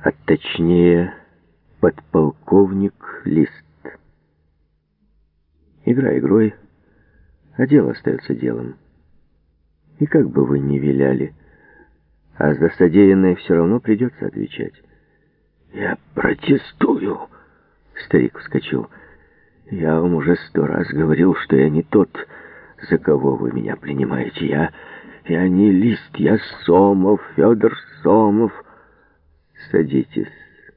а точнее подполковник Лист. Игра игрой, а дело остается делом. И как бы вы ни виляли, а за содеянное все равно придется отвечать. «Я протестую!» Старик вскочил. «Я вам уже 100 раз говорил, что я не тот, за кого вы меня принимаете. Я не Лист, я Сомов, Федор Сомов». «Садитесь».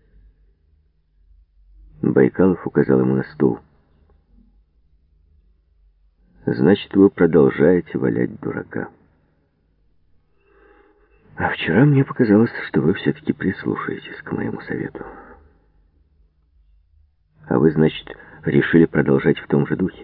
Байкалов указал ему на стул. «Значит, вы продолжаете валять дурака. А вчера мне показалось, что вы все-таки прислушаетесь к моему совету. А вы, значит, решили продолжать в том же духе?»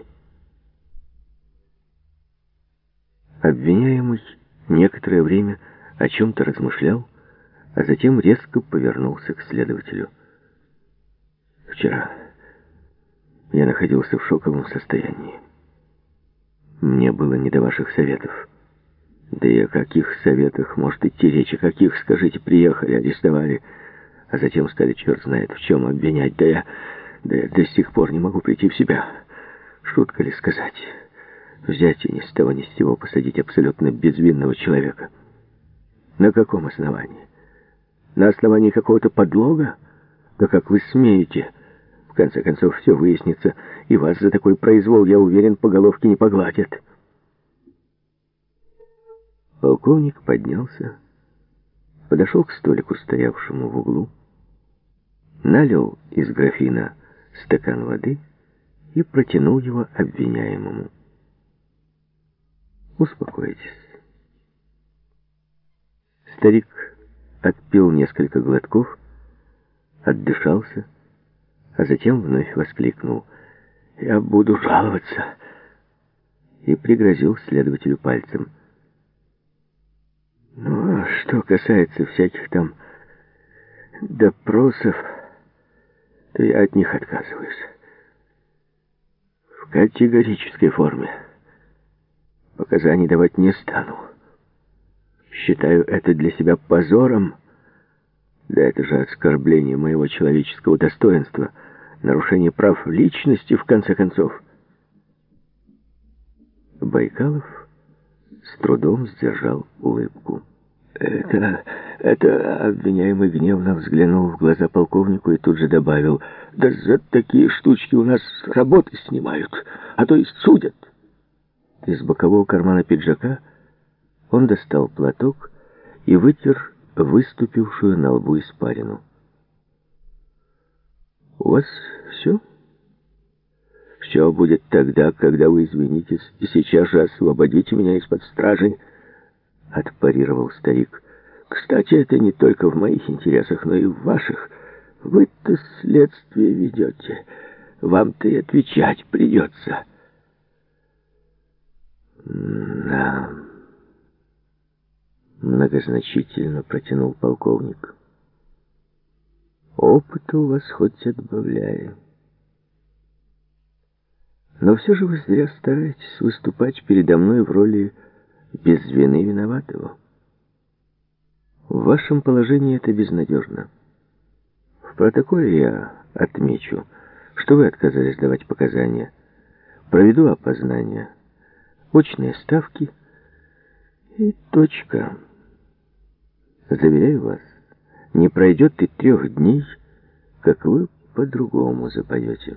Обвиняемый некоторое время о чем-то размышлял, а затем резко повернулся к следователю. «Вчера я находился в шоковом состоянии. Мне было не до ваших советов. Да и о каких советах может идти речь? О каких, скажите, приехали, арестовали, а затем стали черт знает в чем обвинять. Да я до сих пор не могу прийти в себя. Шутка ли сказать? Взять и ни с того ни с сего посадить абсолютно безвинного человека. На каком основании? На основании какого-то подлога? Да как вы смеете? В конце концов, все выяснится, и вас за такой произвол, я уверен, по головке не погладят». Полковник поднялся, подошел к столику, стоявшему в углу, налил из графина стакан воды и протянул его обвиняемому. «Успокойтесь». Старик отпил несколько глотков, отдышался, а затем вновь воскликнул: «Я буду жаловаться!» и пригрозил следователю пальцем. «Ну, а что касается всяких там допросов, то я от них отказываюсь. В категорической форме. Показаний давать не стану. Считаю это для себя позором. Да это же оскорбление моего человеческого достоинства, нарушение прав личности, в конце концов». Байкалов с трудом сдержал улыбку. Это обвиняемый гневно взглянул в глаза полковнику и тут же добавил: «Да за такие штучки у нас с работы снимают, а то и судят». Из бокового кармана пиджака он достал платок и вытер выступившую на лбу испарину. «У вас все? Все будет тогда, когда вы извинитесь и сейчас же освободите меня из-под стражи», — отпарировал старик. «Кстати, это не только в моих интересах, но и в ваших. Вы-то следствие ведете. Вам-то и отвечать придется». «Да», — многозначительно протянул полковник. «Опыта у вас хоть отбавляй. Но все же вы зря стараетесь выступать передо мной в роли без вины виноватого. В вашем положении это безнадежно. В протоколе я отмечу, что вы отказались давать показания. Проведу опознание, очные ставки и точка. Заверяю вас, не пройдет и 3 дней, как вы по-другому запоете».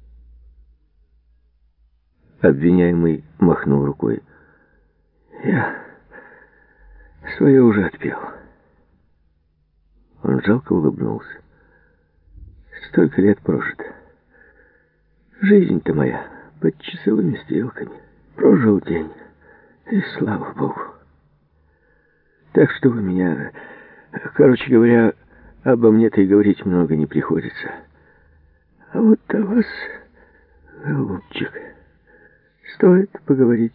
Обвиняемый махнул рукой. «Я свое уже отпел». Он жалко улыбнулся. «Столько лет прожито. Жизнь-то моя под часовыми стрелками. Прожил день, и слава Богу. Так что вы меня... Короче говоря, обо мне-то и говорить много не приходится. А вот о вас, голубчик, стоит поговорить.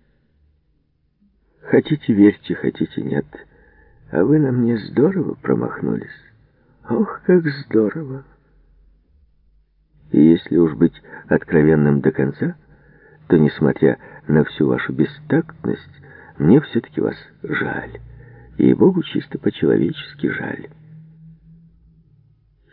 Хотите верьте, хотите нет. А вы на мне здорово промахнулись. Ох, как здорово. И если уж быть откровенным до конца, то, несмотря на всю вашу бестактность, мне все-таки вас жаль. Ей-богу, чисто по-человечески жаль.